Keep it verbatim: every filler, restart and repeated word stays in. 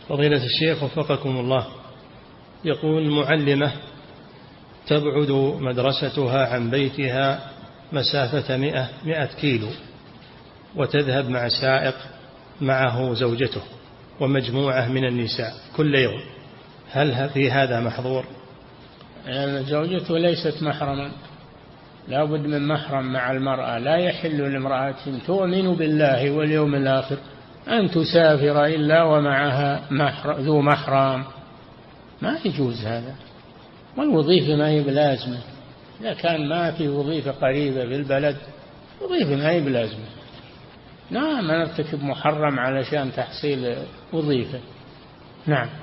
فضيلة الشيخ وفقكم الله، يقول معلمة تبعد مدرستها عن بيتها مسافة مئة, مئة كيلو، وتذهب مع سائق معه زوجته ومجموعة من النساء كل يوم، هل في هذا محظور؟ يعني زوجته ليست محرما، لا بد من محرم مع المرأة. لا يحل لامرأة تؤمن بالله واليوم الآخر أن تسافر إلا ومعها محرم ذو محرم، ما يجوز هذا. والوظيفة ما هي بلازمة، إذا كان ما في وظيفة قريبة في البلد وظيفة ما هي بلازمة. نعم، نرتكب محرم علشان تحصيل وظيفة. نعم.